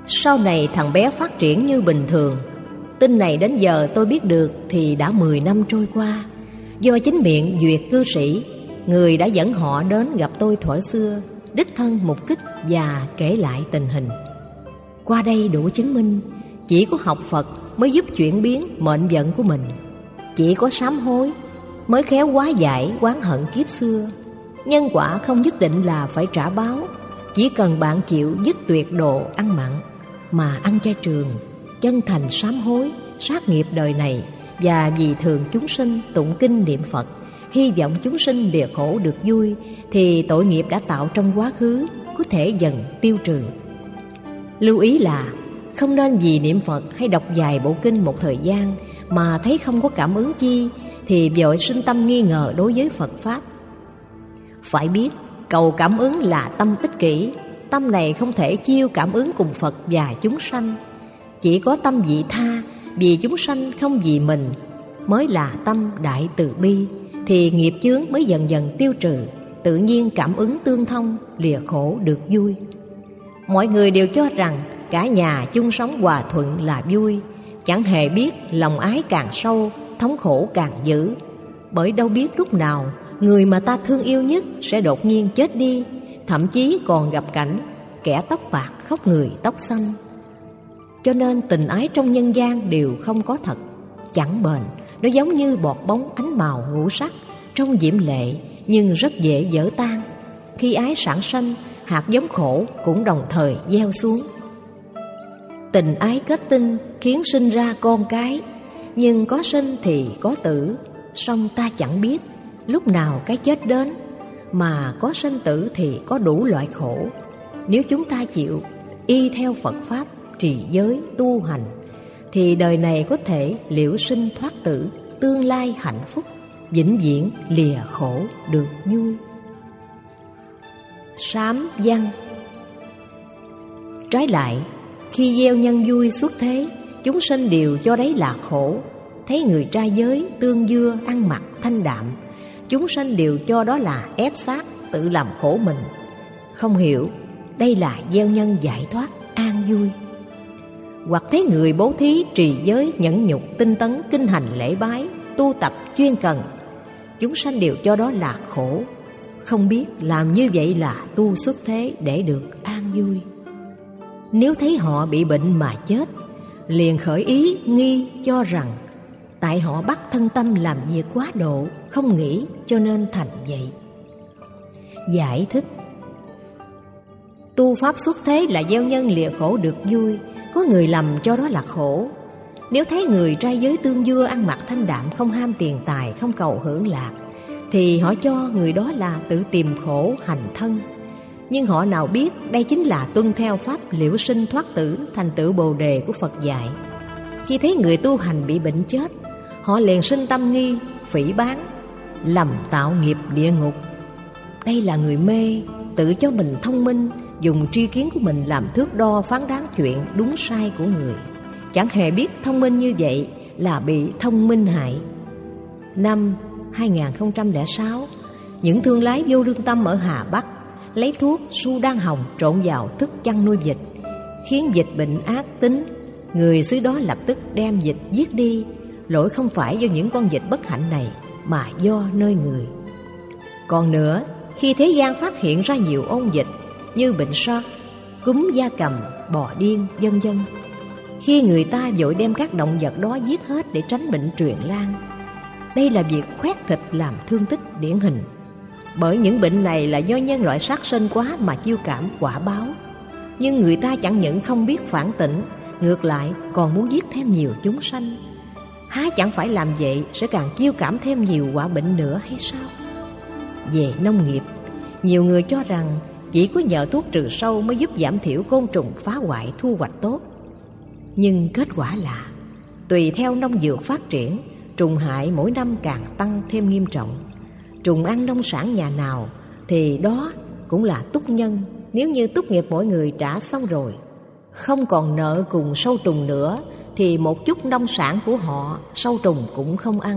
Sau này thằng bé phát triển như bình thường. Tin này đến giờ tôi biết được thì đã 10 năm trôi qua. Do chính miệng Duyệt cư sĩ, người đã dẫn họ đến gặp tôi thuở xưa, đích thân mục kích và kể lại tình hình. Qua đây đủ chứng minh chỉ có học Phật mới giúp chuyển biến mệnh vận của mình. Chỉ có sám hối mới khéo hóa giải oán hận kiếp xưa. Nhân quả không nhất định là phải trả báo. Chỉ cần bạn chịu dứt tuyệt độ ăn mặn mà ăn chay trường, chân thành sám hối, sát nghiệp đời này, và vì thường chúng sinh tụng kinh niệm Phật, hy vọng chúng sinh lìa khổ được vui, thì tội nghiệp đã tạo trong quá khứ có thể dần tiêu trừ. Lưu ý là không nên vì niệm Phật hay đọc vài bộ kinh một thời gian mà thấy không có cảm ứng chi thì vội sinh tâm nghi ngờ đối với Phật Pháp. Phải biết cầu cảm ứng là tâm ích kỷ. Tâm này không thể chiêu cảm ứng cùng Phật và chúng sanh. Chỉ có tâm vị tha, vì chúng sanh không vì mình, mới là tâm đại từ bi. Thì nghiệp chướng mới dần dần tiêu trừ, tự nhiên cảm ứng tương thông, lìa khổ được vui. Mọi người đều cho rằng cả nhà chung sống hòa thuận là vui, chẳng hề biết lòng ái càng sâu, thống khổ càng dữ. Bởi đâu biết lúc nào người mà ta thương yêu nhất sẽ đột nhiên chết đi, thậm chí còn gặp cảnh kẻ tóc bạc khóc người tóc xanh. Cho nên tình ái trong nhân gian đều không có thật, chẳng bền. Nó giống như bọt bóng ánh màu ngũ sắc, trông diễm lệ nhưng rất dễ vỡ tan. Khi ái sản sanh, hạt giống khổ cũng đồng thời gieo xuống. Tình ái kết tinh khiến sinh ra con cái, nhưng có sinh thì có tử. Song ta chẳng biết lúc nào cái chết đến, mà có sinh tử thì có đủ loại khổ. Nếu chúng ta chịu y theo Phật Pháp, trì giới, tu hành, thì đời này có thể liễu sinh thoát tử, tương lai hạnh phúc, vĩnh viễn lìa khổ được vui. Sám văn. Trái lại, khi gieo nhân vui xuất thế, chúng sinh đều cho đấy là khổ. Thấy người trai giới tương dưa ăn mặc thanh đạm, chúng sinh đều cho đó là ép sát, tự làm khổ mình. Không hiểu đây là gieo nhân giải thoát an vui. Hoặc thấy người bố thí trì giới nhẫn nhục tinh tấn kinh hành lễ bái, tu tập chuyên cần, chúng sanh đều cho đó là khổ. Không biết làm như vậy là tu xuất thế để được an vui. Nếu thấy họ bị bệnh mà chết, liền khởi ý nghi cho rằng tại họ bắt thân tâm làm việc quá độ, không nghĩ cho nên thành vậy. Giải thích: tu pháp xuất thế là gieo nhân lìa khổ được vui. Có người lầm cho đó là khổ. Nếu thấy người trai giới tương dưa ăn mặc thanh đạm, không ham tiền tài, không cầu hưởng lạc, thì họ cho người đó là tự tìm khổ hành thân. Nhưng họ nào biết đây chính là tuân theo pháp liễu sinh thoát tử, thành tựu Bồ đề của Phật dạy. Khi thấy người tu hành bị bệnh chết, họ liền sinh tâm nghi, phỉ báng, lầm tạo nghiệp địa ngục. Đây là người mê, tự cho mình thông minh, dùng tri kiến của mình làm thước đo phán đoán chuyện đúng sai của người. Chẳng hề biết thông minh như vậy là bị thông minh hại. Năm 2006, những thương lái vô lương tâm ở Hà Bắc lấy thuốc su đan hồng trộn vào thức chăn nuôi vịt, khiến vịt bệnh ác tính. Người xứ đó lập tức đem vịt giết đi. Lỗi không phải do những con vịt bất hạnh này, mà do nơi người. Còn nữa, khi thế gian phát hiện ra nhiều ôn dịch như bệnh SARS, cúm gia cầm, bò điên, vân vân, khi người ta vội đem các động vật đó giết hết để tránh bệnh truyền lan, đây là việc khoét thịt làm thương tích điển hình. Bởi những bệnh này là do nhân loại sát sinh quá mà chiêu cảm quả báo. Nhưng người ta chẳng những không biết phản tỉnh, ngược lại còn muốn giết thêm nhiều chúng sanh. Há chẳng phải làm vậy sẽ càng chiêu cảm thêm nhiều quả bệnh nữa hay sao? Về nông nghiệp, nhiều người cho rằng chỉ có nhờ thuốc trừ sâu mới giúp giảm thiểu côn trùng phá hoại thu hoạch tốt. Nhưng kết quả là tùy theo nông dược phát triển, trùng hại mỗi năm càng tăng thêm nghiêm trọng. Trùng ăn nông sản nhà nào thì đó cũng là túc nhân. Nếu như túc nghiệp mỗi người trả xong rồi, không còn nợ cùng sâu trùng nữa, thì một chút nông sản của họ sâu trùng cũng không ăn.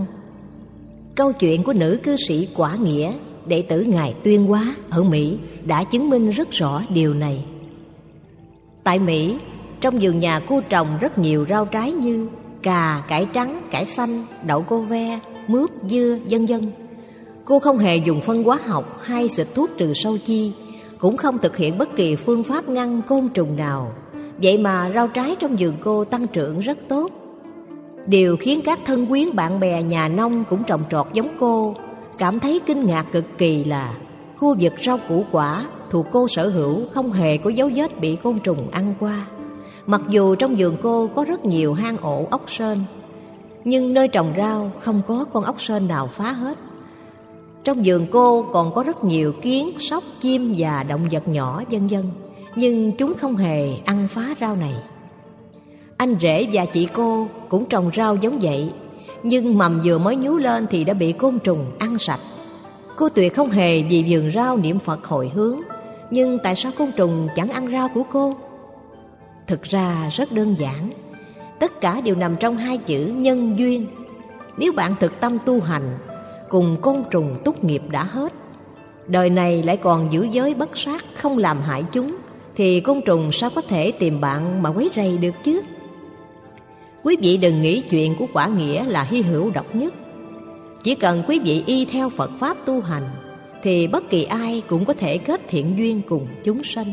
Câu chuyện của nữ cư sĩ Quả Nghĩa, đệ tử Ngài Tuyên Hóa ở Mỹ đã chứng minh rất rõ điều này. Tại Mỹ, trong vườn nhà cô trồng rất nhiều rau trái như cà, cải trắng, cải xanh, đậu cô ve, mướp, dưa, vân vân. Cô không hề dùng phân hóa học hay xịt thuốc trừ sâu chi, cũng không thực hiện bất kỳ phương pháp ngăn côn trùng nào. Vậy mà rau trái trong vườn cô tăng trưởng rất tốt. Điều khiến các thân quyến bạn bè nhà nông cũng trồng trọt giống cô cảm thấy kinh ngạc cực kỳ là khu vực rau củ quả thuộc cô sở hữu không hề có dấu vết bị côn trùng ăn qua. Mặc dù trong vườn cô có rất nhiều hang ổ ốc sên, nhưng nơi trồng rau không có con ốc sên nào phá hết. Trong vườn cô còn có rất nhiều kiến, sóc, chim và động vật nhỏ vân vân, nhưng chúng không hề ăn phá rau này. Anh rể và chị cô cũng trồng rau giống vậy, nhưng mầm vừa mới nhú lên thì đã bị côn trùng ăn sạch. Cô tuyệt không hề vì vườn rau niệm Phật hồi hướng, nhưng tại sao côn trùng chẳng ăn rau của cô? Thực ra rất đơn giản, tất cả đều nằm trong hai chữ nhân duyên. Nếu bạn thực tâm tu hành, cùng côn trùng túc nghiệp đã hết, đời này lại còn giữ giới bất sát, không làm hại chúng, thì côn trùng sao có thể tìm bạn mà quấy rầy được chứ? Quý vị đừng nghĩ chuyện của quả nghĩa là hy hữu độc nhất. Chỉ cần quý vị y theo Phật Pháp tu hành, thì bất kỳ ai cũng có thể kết thiện duyên cùng chúng sanh.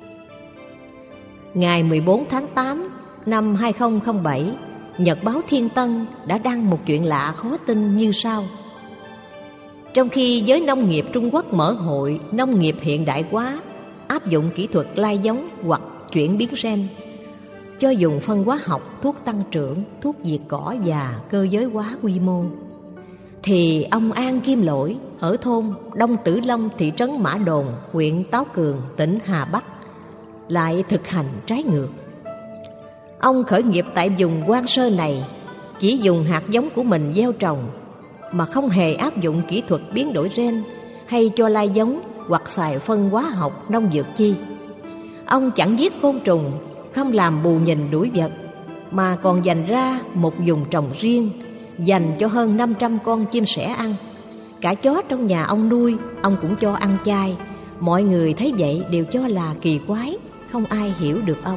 Ngày 14 tháng 8 năm 2007, Nhật báo Thiên Tân đã đăng một chuyện lạ khó tin như sau. Trong khi giới nông nghiệp Trung Quốc mở hội nông nghiệp hiện đại hóa, áp dụng kỹ thuật lai giống hoặc chuyển biến gen, cho dùng phân hóa học, thuốc tăng trưởng, thuốc diệt cỏ và cơ giới hóa quy mô, thì ông An Kim Lỗi ở thôn Đông Tử Long, thị trấn Mã Đồn, huyện Táo Cường, tỉnh Hà Bắc lại thực hành trái ngược. Ông khởi nghiệp tại vùng Quan Sơ này, chỉ dùng hạt giống của mình gieo trồng mà không hề áp dụng kỹ thuật biến đổi gen hay cho lai giống hoặc xài phân hóa học nông dược chi. Ông chẳng giết côn trùng, không làm bù nhìn đuổi vật, mà còn dành ra một vùng trồng riêng dành cho hơn 500 con chim sẻ ăn. Cả chó trong nhà ông nuôi, ông cũng cho ăn chay. Mọi người thấy vậy đều cho là kỳ quái, không ai hiểu được ông.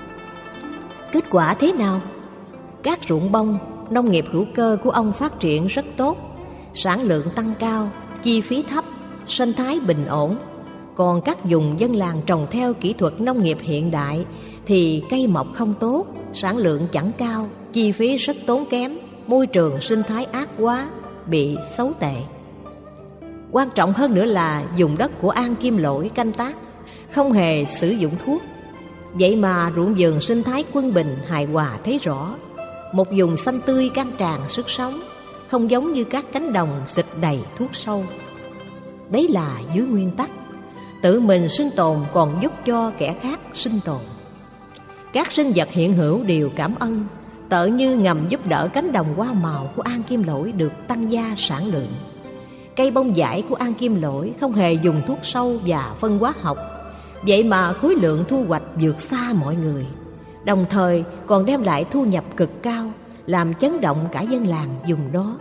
Kết quả thế nào? Các ruộng bông, nông nghiệp hữu cơ của ông phát triển rất tốt, sản lượng tăng cao, chi phí thấp, sinh thái bình ổn. Còn các vùng dân làng trồng theo kỹ thuật nông nghiệp hiện đại thì cây mọc không tốt, sản lượng chẳng cao, chi phí rất tốn kém, môi trường sinh thái ác quá, bị xấu tệ. Quan trọng hơn nữa là vùng đất của An Kim Lỗi canh tác không hề sử dụng thuốc. Vậy mà ruộng vườn sinh thái quân bình hài hòa thấy rõ, một vùng xanh tươi căng tràn sức sống, không giống như các cánh đồng xịt đầy thuốc sâu. Đấy là dưới nguyên tắc tự mình sinh tồn còn giúp cho kẻ khác sinh tồn. Các sinh vật hiện hữu đều cảm ơn, tợ như ngầm giúp đỡ cánh đồng hoa màu của An Kim Lỗi được tăng gia sản lượng. Cây bông vải của An Kim Lỗi không hề dùng thuốc sâu và phân hóa học, vậy mà khối lượng thu hoạch vượt xa mọi người, đồng thời còn đem lại thu nhập cực cao, làm chấn động cả dân làng vùng đó.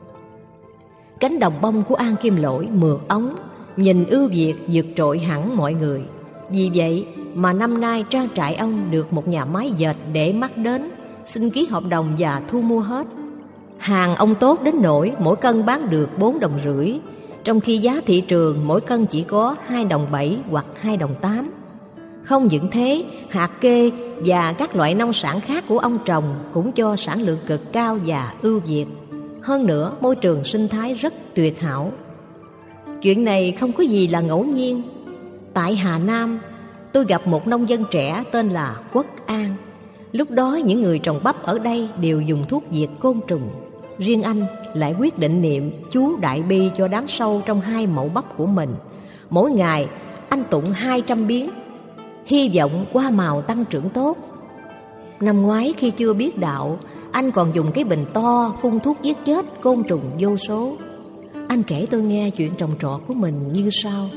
Cánh đồng bông của An Kim Lỗi mượt ống, nhìn ưu việt vượt trội hẳn mọi người. Vì vậy mà năm nay trang trại ông được một nhà máy dệt để mắt đến, xin ký hợp đồng và thu mua hết. Hàng ông tốt đến nỗi mỗi cân bán được 4,5 đồng, trong khi giá thị trường mỗi cân chỉ có 2,7 đồng hoặc 2,8 đồng. Không những thế, hạt kê và các loại nông sản khác của ông trồng cũng cho sản lượng cực cao và ưu việt. Hơn nữa, môi trường sinh thái rất tuyệt hảo. Chuyện này không có gì là ngẫu nhiên. Tại Hà Nam, tôi gặp một nông dân trẻ tên là Quốc An. Lúc đó những người trồng bắp ở đây đều dùng thuốc diệt côn trùng. Riêng anh lại quyết định niệm chú Đại Bi cho đám sâu trong 2 mẫu bắp của mình. Mỗi ngày anh tụng 200 biến, hy vọng hoa màu tăng trưởng tốt. Năm ngoái khi chưa biết đạo, anh còn dùng cái bình to phun thuốc giết chết côn trùng vô số. Anh kể tôi nghe chuyện trồng trọt của mình như sau.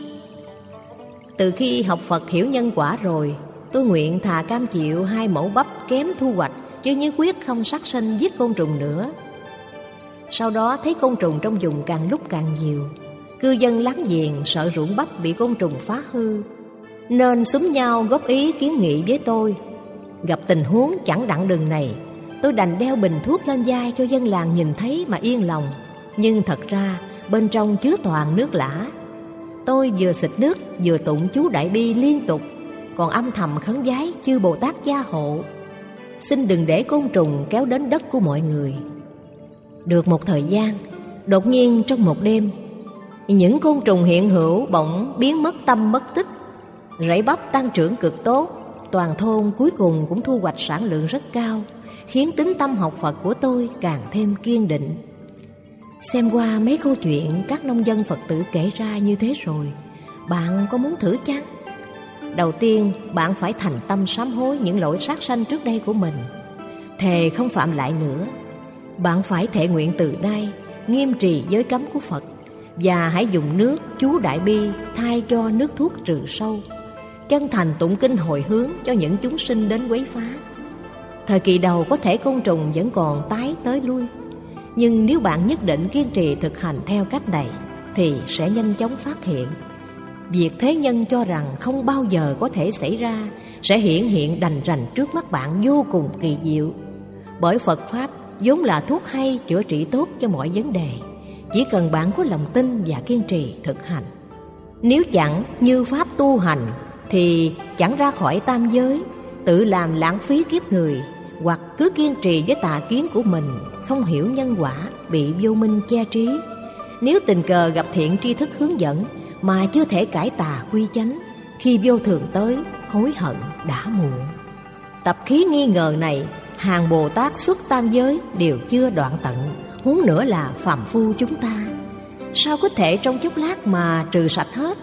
Từ khi học Phật hiểu nhân quả rồi, tôi nguyện thà cam chịu 2 mẫu bắp kém thu hoạch, chứ nhất quyết không sát sinh giết côn trùng nữa. Sau đó thấy côn trùng trong vùng càng lúc càng nhiều. Cư dân láng giềng sợ ruộng bắp bị côn trùng phá hư, nên xúm nhau góp ý kiến nghị với tôi. Gặp tình huống chẳng đặng đường này, tôi đành đeo bình thuốc lên vai cho dân làng nhìn thấy mà yên lòng. Nhưng thật ra bên trong chứa toàn nước lã. Tôi vừa xịt nước vừa tụng chú Đại Bi liên tục, còn âm thầm khấn vái chư Bồ Tát gia hộ, xin đừng để côn trùng kéo đến đất của mọi người. Được một thời gian, đột nhiên trong một đêm, những côn trùng hiện hữu bỗng biến mất tâm mất tích. Rễ bắp tăng trưởng cực tốt, toàn thôn cuối cùng cũng thu hoạch sản lượng rất cao, khiến tính tâm học Phật của tôi càng thêm kiên định. Xem qua mấy câu chuyện các nông dân Phật tử kể ra như thế rồi, bạn có muốn thử chăng? Đầu tiên, bạn phải thành tâm sám hối những lỗi sát sanh trước đây của mình, thề không phạm lại nữa. Bạn phải thệ nguyện từ nay nghiêm trì giới cấm của Phật, và hãy dùng nước chú Đại Bi thay cho nước thuốc trừ sâu, chân thành tụng kinh hồi hướng cho những chúng sinh đến quấy phá. Thời kỳ đầu có thể côn trùng vẫn còn tái tới lui, nhưng nếu bạn nhất định kiên trì thực hành theo cách này thì sẽ nhanh chóng phát hiện. Việc thế nhân cho rằng không bao giờ có thể xảy ra sẽ hiển hiện đành rành trước mắt bạn vô cùng kỳ diệu. Bởi Phật Pháp vốn là thuốc hay chữa trị tốt cho mọi vấn đề, chỉ cần bạn có lòng tin và kiên trì thực hành. Nếu chẳng như Pháp tu hành thì chẳng ra khỏi tam giới, tự làm lãng phí kiếp người, hoặc cứ kiên trì với tà kiến của mình, không hiểu nhân quả, bị vô minh che trí. Nếu tình cờ gặp thiện tri thức hướng dẫn mà chưa thể cải tà quy chánh, khi vô thường tới, hối hận đã muộn. Tập khí nghi ngờ này, hàng Bồ Tát xuất tam giới đều chưa đoạn tận, huống nữa là phàm phu chúng ta. Sao có thể trong chốc lát mà trừ sạch hết?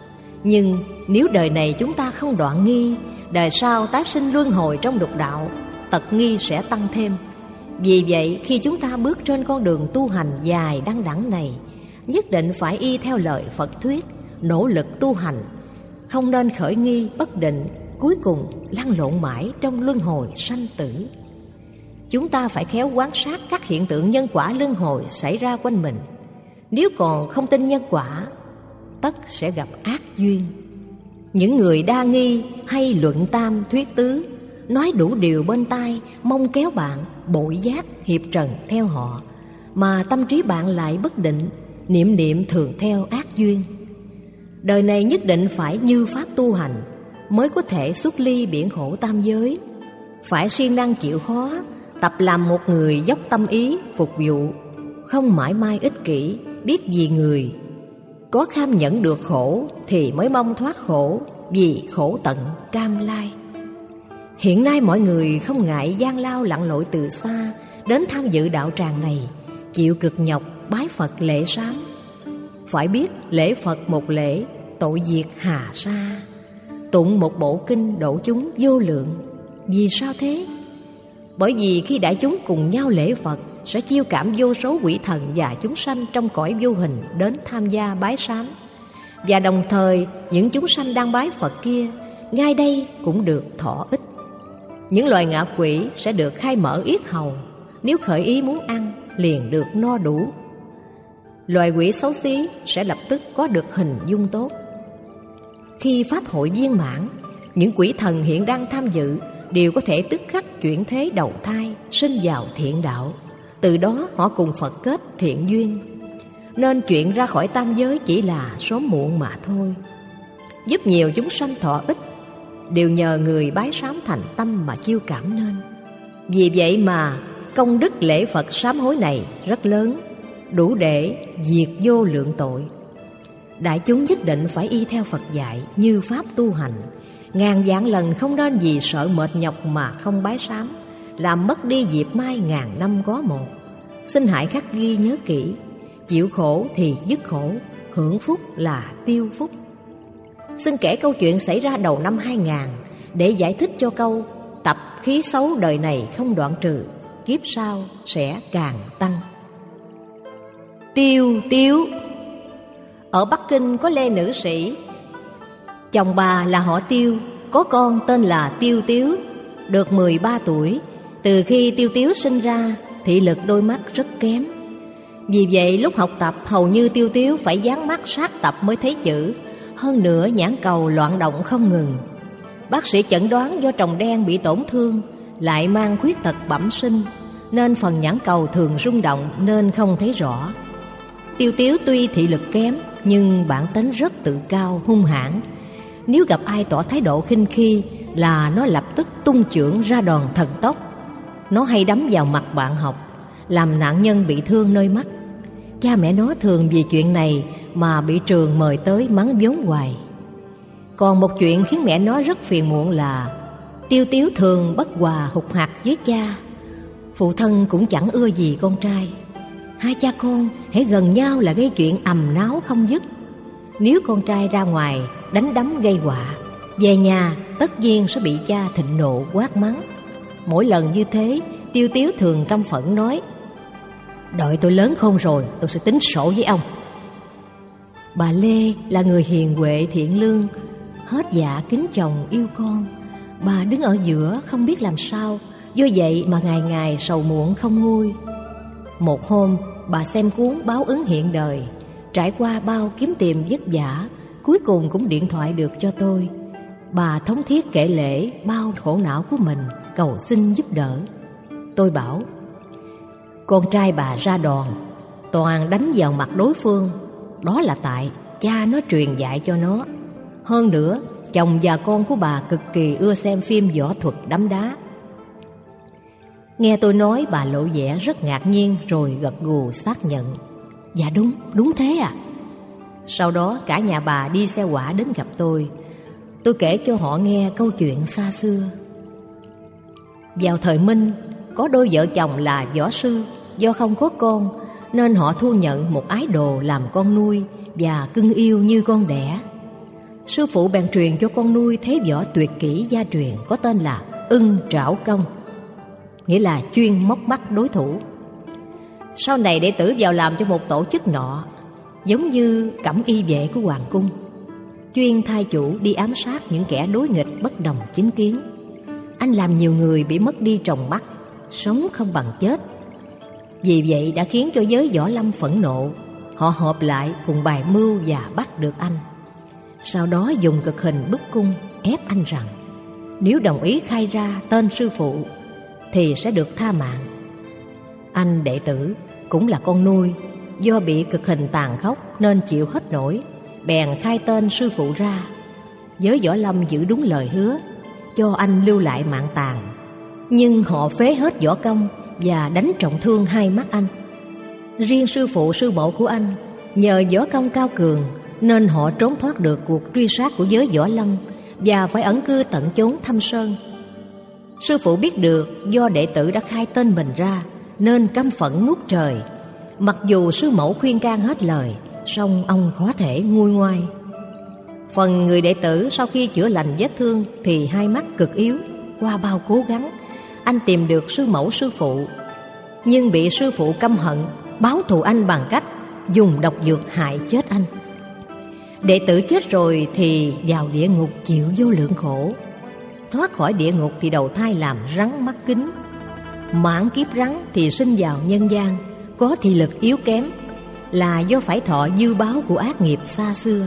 Nhưng nếu đời này chúng ta không đoạn nghi, đời sau tái sinh luân hồi trong lục đạo, tật nghi sẽ tăng thêm. Vì vậy khi chúng ta bước trên con đường tu hành dài đăng đẳng này, nhất định phải y theo lời Phật thuyết, nỗ lực tu hành, không nên khởi nghi bất định, cuối cùng lăn lộn mãi trong luân hồi sanh tử. Chúng ta phải khéo quan sát các hiện tượng nhân quả luân hồi xảy ra quanh mình. Nếu còn không tin nhân quả, tất sẽ gặp ác duyên. Những người đa nghi hay luận tam thuyết tứ, nói đủ điều bên tai, mong kéo bạn bội giác hiệp trần theo họ, mà tâm trí bạn lại bất định, niệm niệm thường theo ác duyên. Đời này nhất định phải như Pháp tu hành, mới có thể xuất ly biển khổ tam giới. Phải siêng năng chịu khó, tập làm một người dốc tâm ý phục vụ, không mãi mai ích kỷ, biết vì người. Có kham nhẫn được khổ thì mới mong thoát khổ, vì khổ tận cam lai. Hiện nay mọi người không ngại gian lao lặn lội từ xa đến tham dự đạo tràng này, chịu cực nhọc bái Phật lễ sám. Phải biết lễ Phật một lễ, tội diệt hà sa. Tụng một bộ kinh độ chúng vô lượng. Vì sao thế? Bởi vì khi đại chúng cùng nhau lễ Phật, sẽ chiêu cảm vô số quỷ thần và chúng sanh trong cõi vô hình đến tham gia bái sám. Và đồng thời những chúng sanh đang bái Phật kia ngay đây cũng được thọ ích. Những loài ngạ quỷ sẽ được khai mở yết hầu, nếu khởi ý muốn ăn liền được no đủ. Loài quỷ xấu xí sẽ lập tức có được hình dung tốt. Khi pháp hội viên mãn, những quỷ thần hiện đang tham dự đều có thể tức khắc chuyển thế đầu thai, sinh vào thiện đạo. Từ đó họ cùng Phật kết thiện duyên. Nên chuyện ra khỏi tam giới chỉ là sớm muộn mà thôi. Giúp nhiều chúng sanh thọ ích đều nhờ người bái sám thành tâm mà chiêu cảm nên. Vì vậy mà công đức lễ Phật sám hối này rất lớn, đủ để diệt vô lượng tội. Đại chúng nhất định phải y theo Phật dạy như Pháp tu hành. Ngàn vạn lần không nên vì sợ mệt nhọc mà không bái sám, làm mất đi dịp mai ngàn năm có một. Xin hãy khắc ghi nhớ kỹ, chịu khổ thì dứt khổ, hưởng phúc là tiêu phúc. Xin kể câu chuyện xảy ra đầu năm 2000 để giải thích cho câu tập khí xấu đời này không đoạn trừ, kiếp sau sẽ càng tăng. Tiêu Tiếu. Ở Bắc Kinh có Lê nữ sĩ, chồng bà là họ Tiêu, có con tên là Tiêu Tiếu, được 13 tuổi. Từ khi Tiêu Tiếu sinh ra, thị lực đôi mắt rất kém. Vì vậy lúc học tập hầu như Tiêu Tiếu phải dán mắt sát tập mới thấy chữ. Hơn nữa nhãn cầu loạn động không ngừng. Bác sĩ chẩn đoán do tròng đen bị tổn thương, lại mang khuyết tật bẩm sinh, nên phần nhãn cầu thường rung động nên không thấy rõ. Tiêu Tiếu tuy thị lực kém, nhưng bản tính rất tự cao, hung hãn. Nếu gặp ai tỏ thái độ khinh khi là nó lập tức tung chưởng ra đòn thần tốc. Nó hay đấm vào mặt bạn học, làm nạn nhân bị thương nơi mắt. Cha mẹ nó thường vì chuyện này mà bị trường mời tới mắng vốn hoài. Còn một chuyện khiến mẹ nó rất phiền muộn là Tiêu Tiếu thường bất hòa hục hặc với cha. Phụ thân cũng chẳng ưa gì con trai. Hai cha con hễ gần nhau là gây chuyện ầm náo không dứt. Nếu con trai ra ngoài đánh đấm gây họa, về nhà tất nhiên sẽ bị cha thịnh nộ quát mắng. Mỗi lần như thế, Tiêu Tiếu thường căm phẫn nói: đợi tôi lớn khôn rồi tôi sẽ tính sổ với ông. Bà Lê là người hiền huệ thiện lương, hết dạ kính chồng yêu con. Bà đứng ở giữa không biết làm sao, do vậy mà ngày ngày sầu muộn không nguôi. Một hôm bà xem cuốn Báo ứng hiện đời, trải qua bao kiếm tìm vất vả, cuối cùng cũng điện thoại được cho tôi. Bà thống thiết kể lể bao khổ não của mình, cầu xin giúp đỡ. Tôi bảo: con trai bà ra đòn toàn đánh vào mặt đối phương, đó là tại cha nó truyền dạy cho nó. Hơn nữa, chồng và con của bà cực kỳ ưa xem phim võ thuật đấm đá. Nghe tôi nói, bà lộ vẻ rất ngạc nhiên rồi gật gù xác nhận: dạ đúng thế à. Sau đó cả nhà bà đi xe hỏa đến gặp tôi. Tôi kể cho họ nghe câu chuyện xa xưa. Vào thời Minh, có đôi vợ chồng là võ sư, do không có con nên họ thu nhận một ái đồ làm con nuôi và cưng yêu như con đẻ. Sư phụ bèn truyền cho con nuôi thế võ tuyệt kỹ gia truyền có tên là Ưng Trảo Công, nghĩa là chuyên móc mắt đối thủ. Sau này đệ tử vào làm cho một tổ chức nọ, giống như cẩm y vệ của hoàng cung, chuyên thay chủ đi ám sát những kẻ đối nghịch bất đồng chính kiến. Anh làm nhiều người bị mất đi tròng mắt, sống không bằng chết. Vì vậy đã khiến cho giới võ lâm phẫn nộ. Họ họp lại cùng bài mưu và bắt được anh. Sau đó dùng cực hình bức cung ép anh rằng nếu đồng ý khai ra tên sư phụ thì sẽ được tha mạng. Anh đệ tử cũng là con nuôi, do bị cực hình tàn khốc nên chịu hết nổi, bèn khai tên sư phụ ra. Giới võ lâm giữ đúng lời hứa, cho anh lưu lại mạng tàn. Nhưng họ phế hết võ công và đánh trọng thương hai mắt anh. Riêng sư phụ sư mẫu của anh nhờ võ công cao cường nên họ trốn thoát được cuộc truy sát của giới võ lâm và phải ẩn cư tận chốn thâm sơn. Sư phụ biết được do đệ tử đã khai tên mình ra nên căm phẫn ngút trời. Mặc dù sư mẫu khuyên can hết lời, song ông khó thể nguôi ngoai. Phần người đệ tử sau khi chữa lành vết thương thì hai mắt cực yếu. Qua bao cố gắng, anh tìm được sư mẫu sư phụ, nhưng bị sư phụ căm hận, báo thù anh bằng cách dùng độc dược hại chết anh. Đệ tử chết rồi thì vào địa ngục chịu vô lượng khổ. Thoát khỏi địa ngục thì đầu thai làm rắn mắt kính. Mãn kiếp rắn thì sinh vào nhân gian, có thị lực yếu kém, là do phải thọ dư báo của ác nghiệp xa xưa.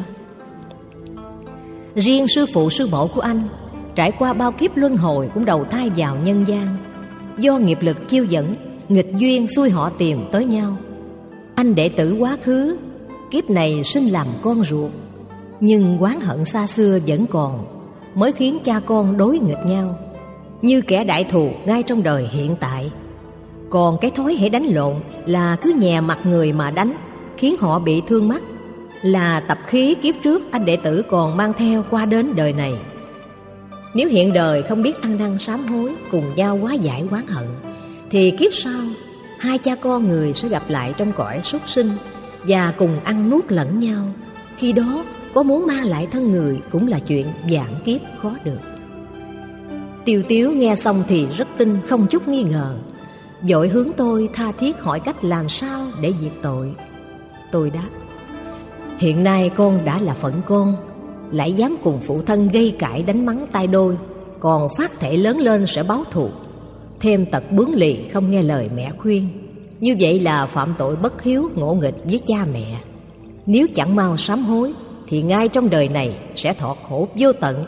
Riêng sư phụ sư mẫu của anh trải qua bao kiếp luân hồi cũng đầu thai vào nhân gian. Do nghiệp lực chiêu dẫn, nghịch duyên xui họ tìm tới nhau. Anh đệ tử quá khứ kiếp này sinh làm con ruột, nhưng oán hận xa xưa vẫn còn, mới khiến cha con đối nghịch nhau, như kẻ đại thù ngay trong đời hiện tại. Còn cái thói hễ đánh lộn là cứ nhè mặt người mà đánh, khiến họ bị thương mắt, là tập khí kiếp trước anh đệ tử còn mang theo qua đến đời này. Nếu hiện đời không biết ăn năn sám hối, cùng nhau hóa giải oán hận, thì kiếp sau hai cha con người sẽ gặp lại trong cõi súc sinh và cùng ăn nuốt lẫn nhau. Khi đó có muốn mang lại thân người cũng là chuyện vạn kiếp khó được. Tiêu Tiếu nghe xong thì rất tin, không chút nghi ngờ, vội hướng tôi tha thiết hỏi cách làm sao để diệt tội. Tôi đáp: hiện nay con đã là phận con, lại dám cùng phụ thân gây cãi đánh mắng tay đôi, còn phát thể lớn lên sẽ báo thù, thêm tật bướng lì không nghe lời mẹ khuyên. Như vậy là phạm tội bất hiếu ngỗ nghịch với cha mẹ. Nếu chẳng mau sám hối thì ngay trong đời này sẽ thọ khổ vô tận,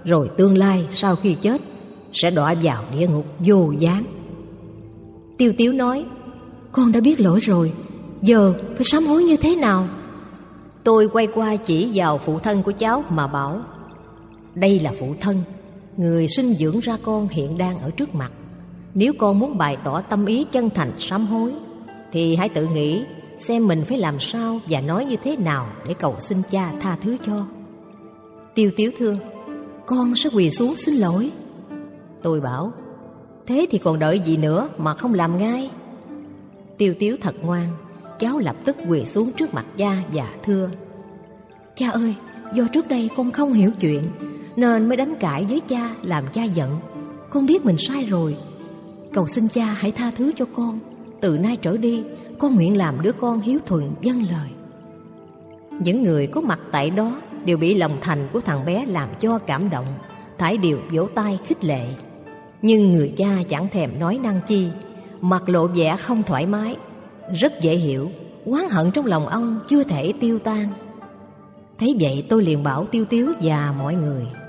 rồi tương lai sau khi chết sẽ đọa vào địa ngục vô gián. Tiêu Tiếu nói: Con đã biết lỗi rồi, giờ phải sám hối như thế nào? Tôi quay qua chỉ vào phụ thân của cháu mà bảo: Đây là phụ thân, người sinh dưỡng ra con hiện đang ở trước mặt. Nếu con muốn bày tỏ tâm ý chân thành sám hối, thì hãy tự nghĩ xem mình phải làm sao và nói như thế nào để cầu xin cha tha thứ cho. Tiêu Tiếu thưa: Con sẽ quỳ xuống xin lỗi. Tôi bảo: Thế thì còn đợi gì nữa mà không làm ngay? Tiêu Tiếu thật ngoan, cháu lập tức quỳ xuống trước mặt cha và thưa: Cha ơi, do trước đây con không hiểu chuyện nên mới đánh cãi với cha làm cha giận. Con biết mình sai rồi, cầu xin cha hãy tha thứ cho con. Từ nay trở đi, con nguyện làm đứa con hiếu thuận vâng lời. Những người có mặt tại đó đều bị lòng thành của thằng bé làm cho cảm động, thảy đều vỗ tay khích lệ. Nhưng người cha chẳng thèm nói năng chi, mặt lộ vẻ không thoải mái. Rất dễ hiểu, oán hận trong lòng ông chưa thể tiêu tan. Thấy vậy tôi liền bảo Tiêu Tiếu và mọi người: